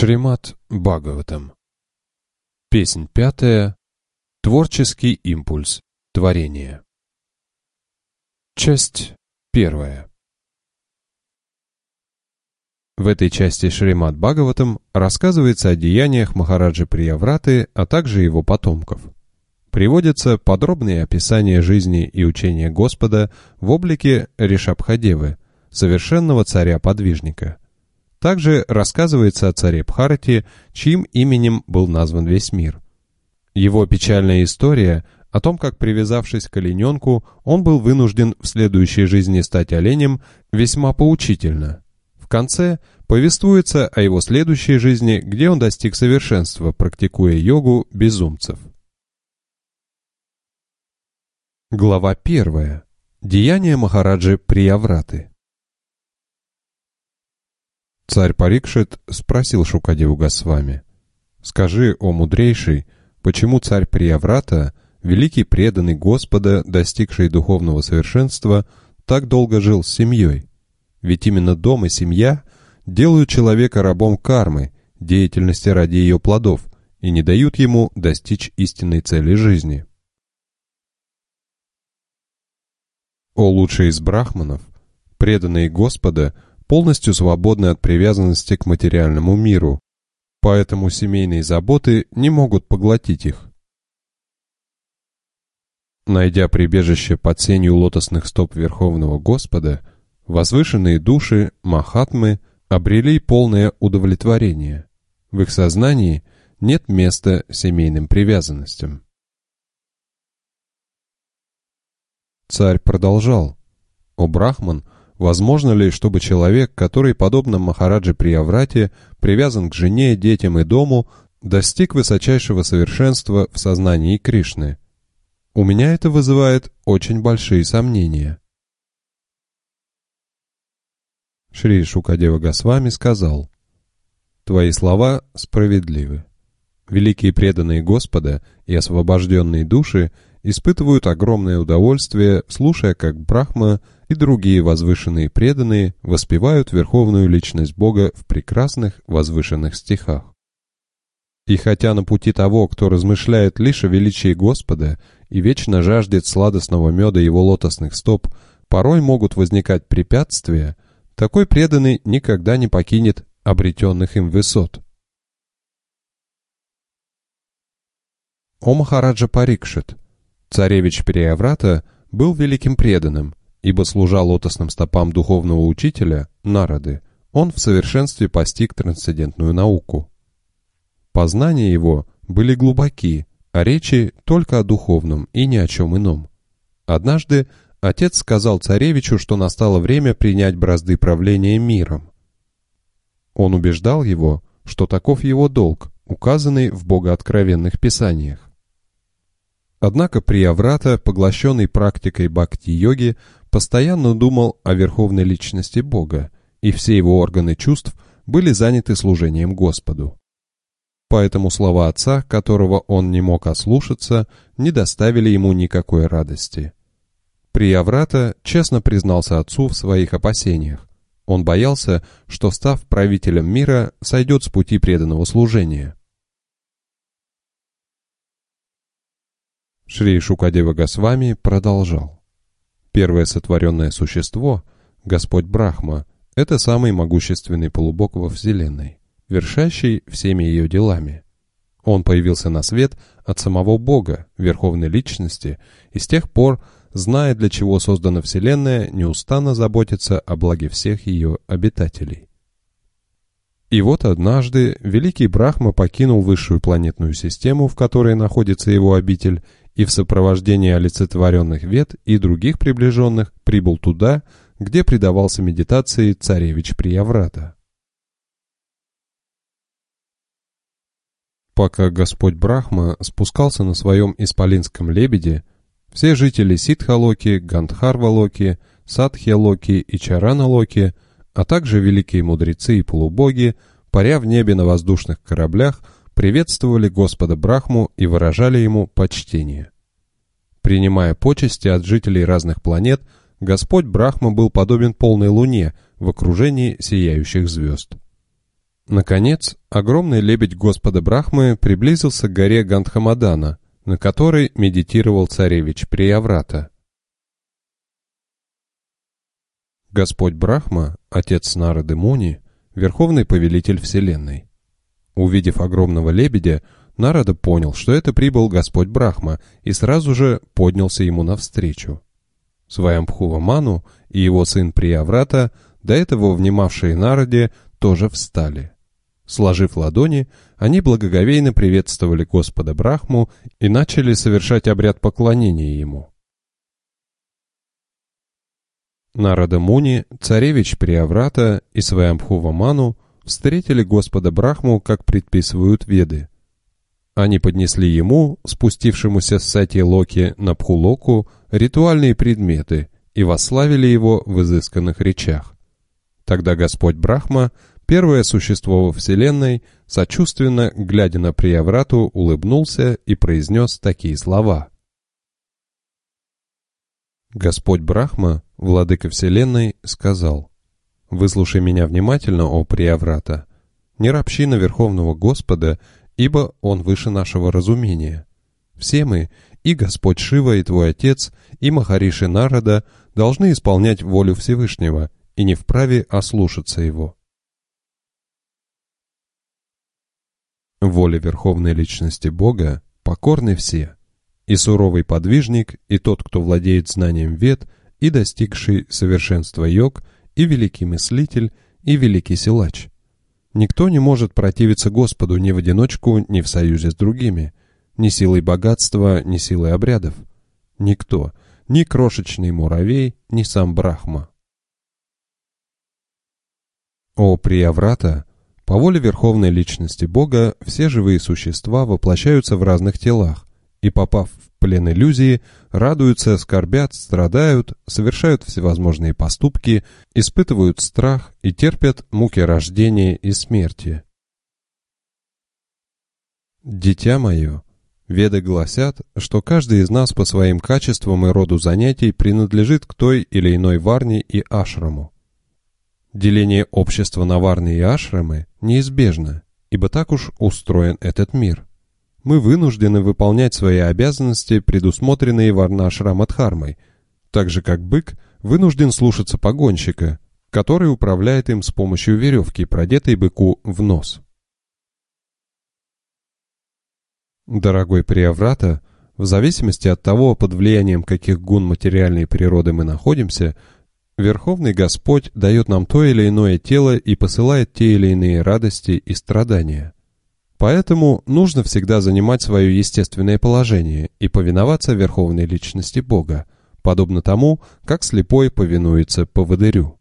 Шримад Бхагаватам. Песнь 5. Творческий импульс творения. Часть 1. В этой части Шримад Бхагаватам рассказывается о деяниях Махараджи Приявраты, а также его потомков. Приводятся подробные описания жизни и учения Господа в облике Ришабхадевы, совершенного царя-подвижника. Также рассказывается о царе Бхарати, чьим именем был назван весь мир. Его печальная история о том, как, привязавшись к олененку, он был вынужден в следующей жизни стать оленем, весьма поучительна. В конце повествуется о его следующей жизни, где он достиг совершенства, практикуя йогу безумцев. Глава 1. Деяния Махараджи Приявраты. Царь Парикшит спросил Шукадеву Госвами: «Скажи, о мудрейший, почему царь Прияврата, великий преданный Господа, достигший духовного совершенства, так долго жил с семьей? Ведь именно дом и семья делают человека рабом кармы, деятельности ради ее плодов, и не дают ему достичь истинной цели жизни». О лучший из брахманов, преданные Господа полностью свободны от привязанности к материальному миру, поэтому семейные заботы не могут поглотить их. Найдя прибежище под сенью лотосных стоп Верховного Господа, возвышенные души, махатмы, обрели полное удовлетворение. В их сознании нет места семейным привязанностям. Царь продолжал: «О брахман, возможно ли, чтобы человек, который, подобно Махараджи Прияврате, привязан к жене, детям и дому, достиг высочайшего совершенства в сознании Кришны? У меня это вызывает очень большие сомнения». Шри Шукадева Госвами сказал: «Твои слова справедливы. Великие преданные Господа и освобожденные души испытывают огромное удовольствие, слушая, как Брахма и другие возвышенные преданные воспевают верховную личность Бога в прекрасных возвышенных стихах. И хотя на пути того, кто размышляет лишь о величии Господа и вечно жаждет сладостного меда его лотосных стоп, порой могут возникать препятствия, такой преданный никогда не покинет обретенных им высот. О Махараджа Парикшит, царевич Прияврата был великим преданным, ибо, служа лотосным стопам духовного учителя, Нарады, он в совершенстве постиг трансцендентную науку. Познания его были глубоки, а речи только о духовном и ни о чем ином. Однажды отец сказал царевичу, что настало время принять бразды правления миром. Он убеждал его, что таков его долг, указанный в богооткровенных писаниях. Однако Прияврата, поглощенный практикой бхакти-йоги, постоянно думал о верховной личности Бога, и все его органы чувств были заняты служением Господу. Поэтому слова отца, которого он не мог ослушаться, не доставили ему никакой радости. Прияврата честно признался отцу в своих опасениях. Он боялся, что, став правителем мира, сойдет с пути преданного служения. Шри Шукадева Госвами продолжал: «Первое сотворенное существо, Господь Брахма, это самый могущественный полубог во Вселенной, вершащий всеми ее делами. Он появился на свет от самого Бога, Верховной Личности, и с тех пор, зная, для чего создана Вселенная, неустанно заботится о благе всех ее обитателей. И вот однажды великий Брахма покинул высшую планетную систему, в которой находится его обитель, и в сопровождении олицетворенных Вед и других приближенных прибыл туда, где предавался медитации царевич Прияврата. Пока Господь Брахма спускался на своем исполинском лебеде, все жители Ситхалоки, Гандхарвалоки, Садхьялоки и Чараналоки, а также великие мудрецы и полубоги, паря в небе на воздушных кораблях, приветствовали Господа Брахму и выражали ему почтение. Принимая почести от жителей разных планет, Господь Брахма был подобен полной луне в окружении сияющих звезд. Наконец, огромный лебедь Господа Брахмы приблизился к горе Гандхамадана, на которой медитировал царевич Прияврата. Господь Брахма, отец Нарады Муни, верховный повелитель Вселенной. Увидев огромного лебедя, Нарада понял, что это прибыл Господь Брахма, и сразу же поднялся ему навстречу. Сваямбхува Ману и его сын Прияврата, до этого внимавшие Нараде, тоже встали. Сложив ладони, они благоговейно приветствовали Господа Брахму и начали совершать обряд поклонения ему. Нарада Муни, царевич Прияврата и Сваямбхува Ману встретили Господа Брахму, как предписывают Веды. Они поднесли ему, спустившемуся с Сати-Локи на Пхулоку, ритуальные предметы и восславили его в изысканных речах. Тогда Господь Брахма, первое существо во Вселенной, сочувственно, глядя на Прияврату, улыбнулся и произнес такие слова. Господь Брахма, владыка Вселенной, сказал: «Выслушай меня внимательно, о Прияврата, не ропщи на Верховного Господа, ибо Он выше нашего разумения. Все мы, и Господь Шива, и твой отец, и Махариши Нарада, должны исполнять волю Всевышнего, и не вправе ослушаться Его». Воле Верховной Личности Бога покорны все, и суровый подвижник, и тот, кто владеет знанием Вед, и достигший совершенства йог, и великий мыслитель, и великий силач. Никто не может противиться Господу ни в одиночку, ни в союзе с другими, ни силой богатства, ни силой обрядов. Никто, ни крошечный муравей, ни сам Брахма. О Прияврата, по воле Верховной Личности Бога все живые существа воплощаются в разных телах, и, попав в плен иллюзии, радуются, скорбят, страдают, совершают всевозможные поступки, испытывают страх и терпят муки рождения и смерти. Дитя мое, Веды гласят, что каждый из нас по своим качествам и роду занятий принадлежит к той или иной варне и ашраму. Деление общества на варны и ашрамы неизбежно, ибо так уж устроен этот мир. Мы вынуждены выполнять свои обязанности, предусмотренные варнашрама-дхармой, так же как бык вынужден слушаться погонщика, который управляет им с помощью веревки, продетой быку в нос. Дорогой Прияврата, в зависимости от того, под влиянием каких гун материальной природы мы находимся, Верховный Господь дает нам то или иное тело и посылает те или иные радости и страдания. Поэтому нужно всегда занимать свое естественное положение и повиноваться Верховной Личности Бога, подобно тому, как слепой повинуется поводырю.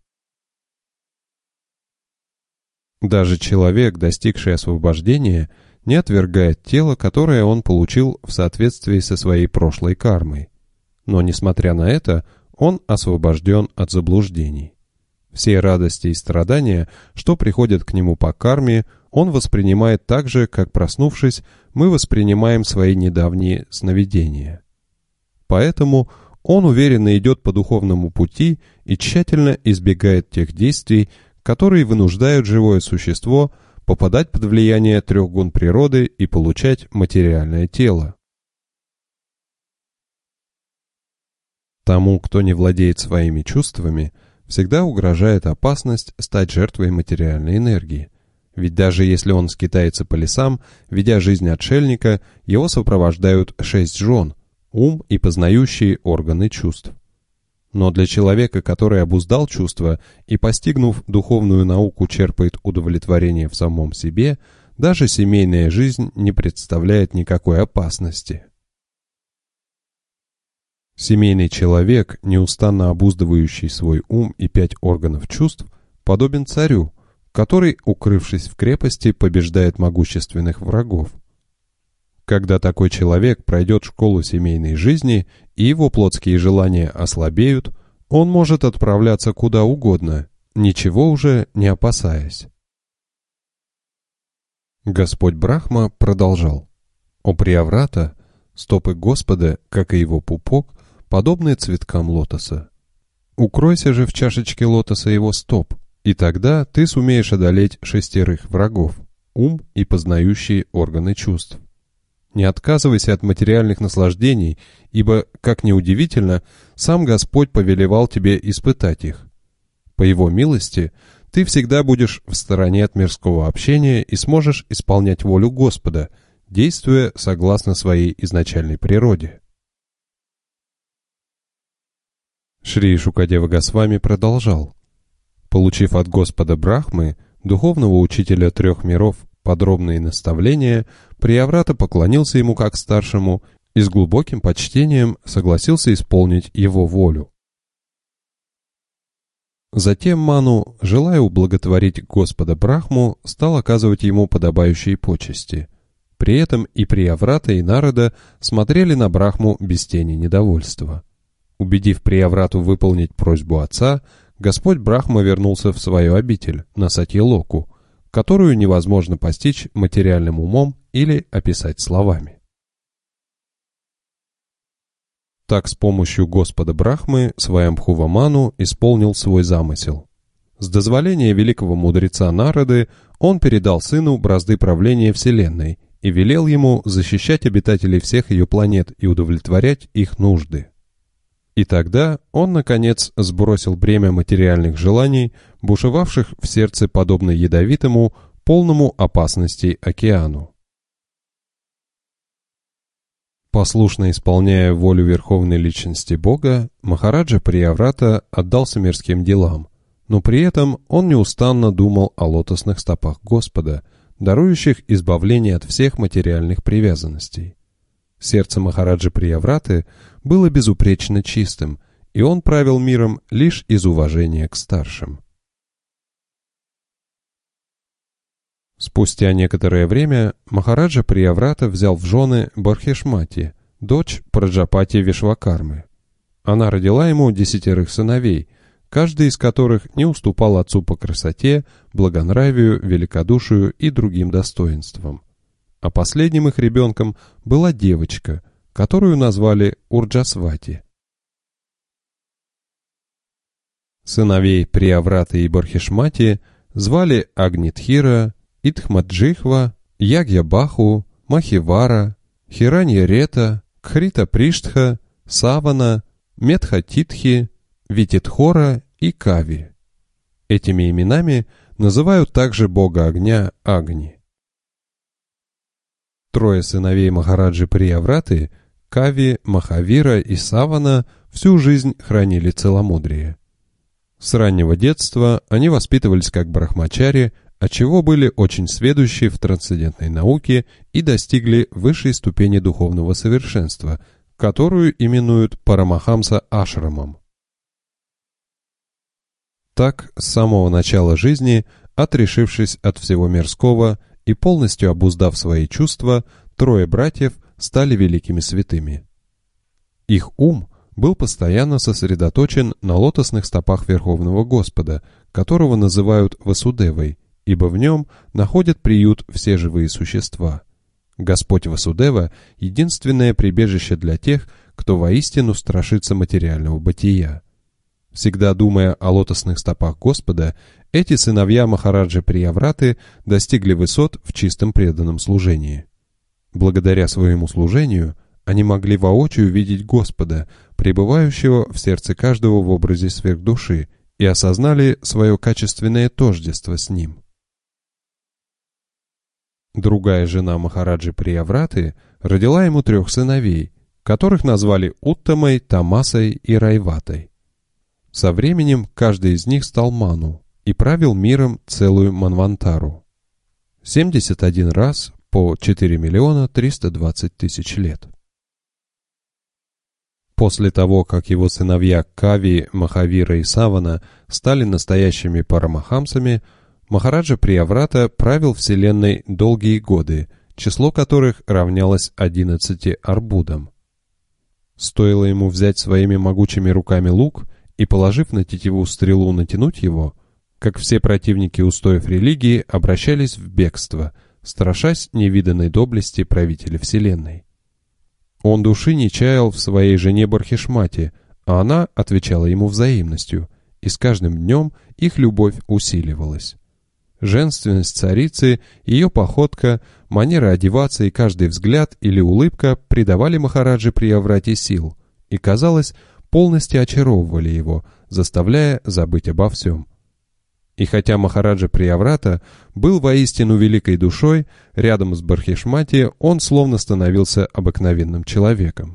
Даже человек, достигший освобождения, не отвергает тело, которое он получил в соответствии со своей прошлой кармой. Но, несмотря на это, он освобожден от заблуждений. Все радости и страдания, что приходят к нему по карме, он воспринимает так же, как, проснувшись, мы воспринимаем свои недавние сновидения. Поэтому он уверенно идет по духовному пути и тщательно избегает тех действий, которые вынуждают живое существо попадать под влияние трех гун природы и получать материальное тело. Тому, кто не владеет своими чувствами, всегда угрожает опасность стать жертвой материальной энергии. Ведь даже если он скитается по лесам, ведя жизнь отшельника, его сопровождают 6 жен, ум и познающие органы чувств. Но для человека, который обуздал чувства и, постигнув духовную науку, черпает удовлетворение в самом себе, даже семейная жизнь не представляет никакой опасности. Семейный человек, неустанно обуздывающий свой ум и 5 органов чувств, подобен царю, который, укрывшись в крепости, побеждает могущественных врагов. Когда такой человек пройдет школу семейной жизни и его плотские желания ослабеют, он может отправляться куда угодно, ничего уже не опасаясь. Господь Брахма продолжал: «О Прияврата, стопы Господа, как и его пупок, подобны цветкам лотоса. Укройся же в чашечке лотоса его стоп, И тогда ты сумеешь одолеть 6 врагов – ум и познающие органы чувств. Не отказывайся от материальных наслаждений, ибо, как ни удивительно, сам Господь повелевал тебе испытать их. По Его милости ты всегда будешь в стороне от мирского общения и сможешь исполнять волю Господа, действуя согласно своей изначальной природе. Шри Шукадева Госвами продолжал. Получив от Господа Брахмы, духовного учителя 3 миров, подробные наставления, Прияврата поклонился ему как старшему и с глубоким почтением согласился исполнить его волю. Затем Ману, желая ублаготворить Господа Брахму, стал оказывать ему подобающие почести. При этом и Прияврата, и Нарада смотрели на Брахму без тени недовольства. Убедив Прияврату выполнить просьбу отца, Господь Брахма вернулся в свою обитель, на Сатья-Локу, которую невозможно постичь материальным умом или описать словами. Так с помощью Господа Брахмы Сваямбхува Ману исполнил свой замысел. С дозволения великого мудреца Нарады он передал сыну бразды правления Вселенной и велел ему защищать обитателей всех ее планет и удовлетворять их нужды. И тогда он, наконец, сбросил бремя материальных желаний, бушевавших в сердце подобно ядовитому, полному опасностей океану. Послушно исполняя волю Верховной Личности Бога, Махараджа Прияврата отдался мирским делам, но при этом он неустанно думал о лотосных стопах Господа, дарующих избавление от всех материальных привязанностей. Сердце Махараджи Приявраты было безупречно чистым, и он правил миром лишь из уважения к старшим. Спустя некоторое время Махараджа Прияврата взял в жены Бархишмати, дочь Праджапати Вишвакармы. Она родила ему 10 сыновей, каждый из которых не уступал отцу по красоте, благонравию, великодушию и другим достоинствам. А последним их ребенком была девочка, которую назвали Урджасвати. Сыновей Приявраты и Бархишмати звали Агнитхира, Итхмаджихва, Ягьябаху, Махивара, Хираньярета, Кхрита-Приштха, Савана, Медхатитхи, Вититхора и Кави. Этими именами называют также бога огня Агни. 3 сыновей Махараджи Приявраты, Кави, Махавира и Савана, всю жизнь хранили целомудрие. С раннего детства они воспитывались как брахмачари, отчего были очень сведущи в трансцендентной науке и достигли высшей ступени духовного совершенства, которую именуют Парамахамса Ашрамом. Так, с самого начала жизни, отрешившись от всего мирского и полностью обуздав свои чувства, 3 братьев стали великими святыми. Их ум был постоянно сосредоточен на лотосных стопах Верховного Господа, которого называют Васудевой, ибо в нем находят приют все живые существа. Господь Васудева — единственное прибежище для тех, кто воистину страшится материального бытия. Всегда думая о лотосных стопах Господа, эти сыновья Махараджи Приявраты достигли высот в чистом преданном служении. Благодаря своему служению они могли воочию видеть Господа, пребывающего в сердце каждого в образе сверхдуши, и осознали свое качественное тождество с Ним. Другая жена Махараджи Приявраты родила ему 3 сыновей, которых назвали Уттамой, Тамасой и Райватой. Со временем каждый из них стал Ману и правил миром целую Манвантару. 71 раз по 4 320 000 лет. После того, как его сыновья Кави, Махавира и Савана стали настоящими парамахамсами, Махараджа Прияврата правил вселенной долгие годы, число которых равнялось 11 арбудам. Стоило ему взять своими могучими руками лук и, положив на тетиву стрелу, натянуть его, как все противники устоев религии обращались в бегство, страшась невиданной доблести правителя вселенной. Он души не чаял в своей жене Бархишмати, а она отвечала ему взаимностью, и с каждым днем их любовь усиливалась. Женственность царицы, ее походка, манера одеваться и каждый взгляд или улыбка придавали Махараджи Прияврате сил и, казалось, полностью очаровывали его, заставляя забыть обо всем. И хотя Махараджа Прияврата был воистину великой душой, рядом с Бархишмати он словно становился обыкновенным человеком.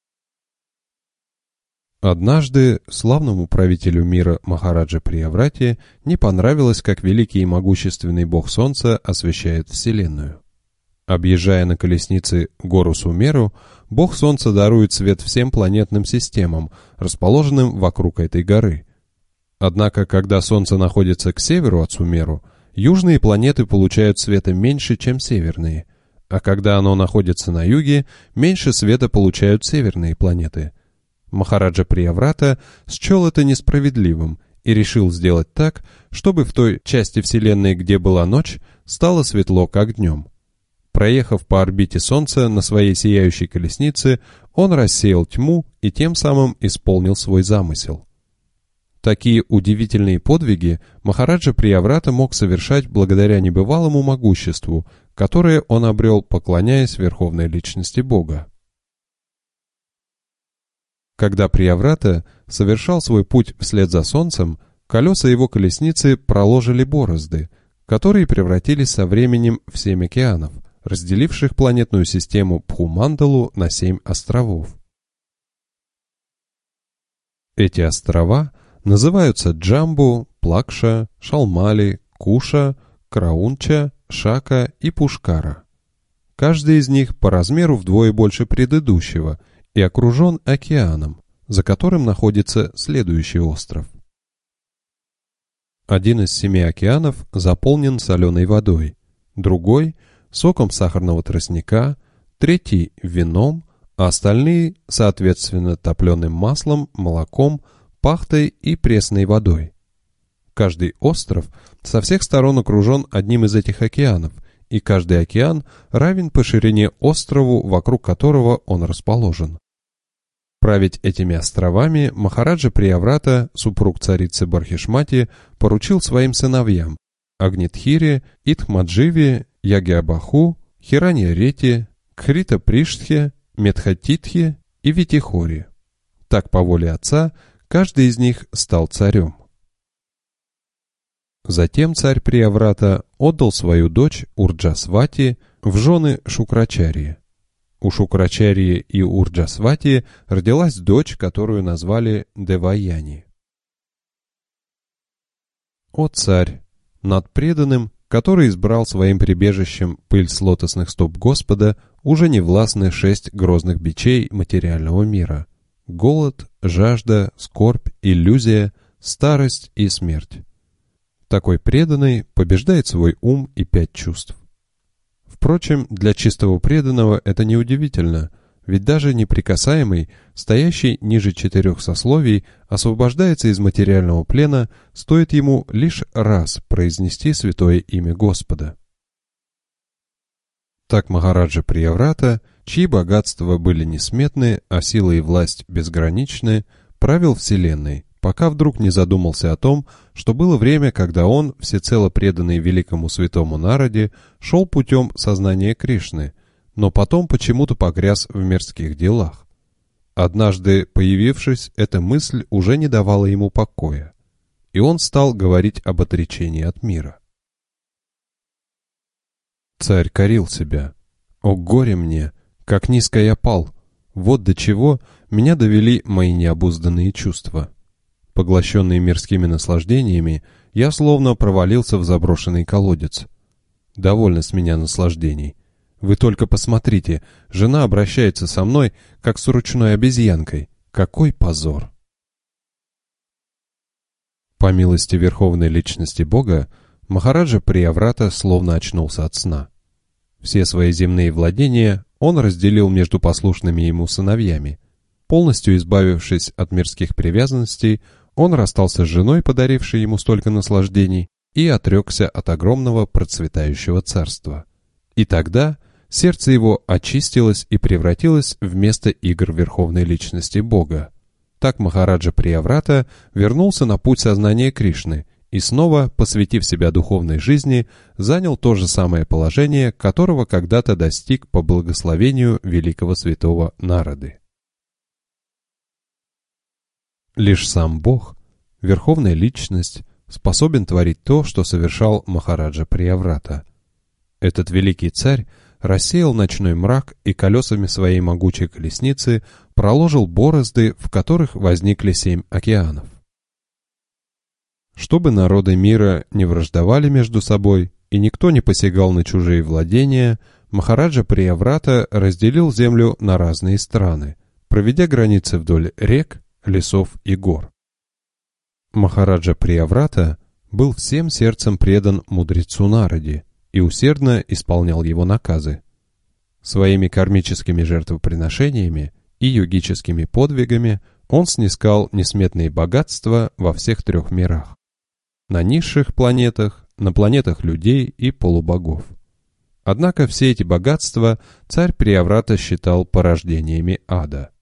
Однажды славному правителю мира Махараджа Прияврате не понравилось, как великий и могущественный бог солнца освещает вселенную. Объезжая на колеснице гору Сумеру, бог солнца дарует свет всем планетным системам, расположенным вокруг этой горы. Однако, когда солнце находится к северу от Сумеру, южные планеты получают света меньше, чем северные, а когда оно находится на юге, меньше света получают северные планеты. Махараджа Прияврата счел это несправедливым и решил сделать так, чтобы в той части Вселенной, где была ночь, стало светло, как днем. Проехав по орбите Солнца на своей сияющей колеснице, он рассеял тьму и тем самым исполнил свой замысел. Такие удивительные подвиги Махараджа Прияврата мог совершать благодаря небывалому могуществу, которое он обрел, поклоняясь Верховной Личности Бога. Когда Прияврата совершал свой путь вслед за солнцем, колеса его колесницы проложили борозды, которые превратились со временем в 7 океанов, разделивших планетную систему Бхумандалу на 7 островов. Эти острова называются Джамбу, Плакша, Шалмали, Куша, Краунча, Шака и Пушкара. Каждый из них по размеру вдвое больше предыдущего и окружен океаном, за которым находится следующий остров. Один из 7 океанов заполнен соленой водой, другой – соком сахарного тростника, третий – вином, а остальные, соответственно, топленым маслом, молоком, пахтой и пресной водой. Каждый остров со всех сторон окружен одним из этих океанов, и каждый океан равен по ширине острову, вокруг которого он расположен. Править этими островами Махараджа Прияврата, супруг царицы Бархишмати, поручил своим сыновьям Агнитхире, Итхмадживе, Ягиабаху, Хираньярети, Кхрита-Приштхе, Медхатитхе и Витихоре. Так, по воле отца, каждый из них стал царем. Затем царь Прияврата отдал свою дочь Урджасвати в жены Шукрачарьи. У Шукрачарьи и Урджасвати родилась дочь, которую назвали Деваяни. О царь, над преданным, который избрал своим прибежищем пыль с лотосных стоп Господа, уже не властны 6 грозных бичей материального мира: голод, жажда, скорбь, иллюзия, старость и смерть. Такой преданный побеждает свой ум и 5 чувств. Впрочем, для чистого преданного это неудивительно, ведь даже неприкасаемый, стоящий ниже 4 сословий, освобождается из материального плена, стоит ему лишь раз произнести святое имя Господа. Так Махараджа Прияврата, чьи богатства были несметны, а сила и власть безграничны, правил вселенной, пока вдруг не задумался о том, что было время, когда он, всецело преданный великому святому Нараде, шел путем сознания Кришны, но потом почему-то погряз в мирских делах. Однажды, появившись, эта мысль уже не давала ему покоя, и он стал говорить об отречении от мира. Царь корил себя. «О горе мне! Как низко я пал! Вот до чего меня довели мои необузданные чувства. Поглощенный мирскими наслаждениями, я словно провалился в заброшенный колодец. Довольно с меня наслаждений. Вы только посмотрите, жена обращается со мной, как с ручной обезьянкой. Какой позор!» По милости Верховной Личности Бога, Махараджа Прияврата словно очнулся от сна. Все свои земные владения он разделил между послушными ему сыновьями. Полностью избавившись от мирских привязанностей, он расстался с женой, подарившей ему столько наслаждений, и отрекся от огромного процветающего царства. И тогда сердце его очистилось и превратилось в место игр Верховной Личности Бога. Так Махараджа Прияврата вернулся на путь сознания Кришны и снова, посвятив себя духовной жизни, занял то же самое положение, которого когда-то достиг по благословению великого святого Нарады. Лишь сам Бог, Верховная Личность, способен творить то, что совершал Махараджа Прияврата. Этот великий царь рассеял ночной мрак и колесами своей могучей колесницы проложил борозды, в которых возникли 7 океанов. Чтобы народы мира не враждовали между собой и никто не посягал на чужие владения, Махараджа Прияврата разделил землю на разные страны, проведя границы вдоль рек, лесов и гор. Махараджа Прияврата был всем сердцем предан мудрецу Нараде и усердно исполнял его наказы. Своими кармическими жертвоприношениями и йогическими подвигами он снискал несметные богатства во всех 3 мирах: на низших планетах, на планетах людей и полубогов. Однако все эти богатства царь Прияврата считал порождениями ада.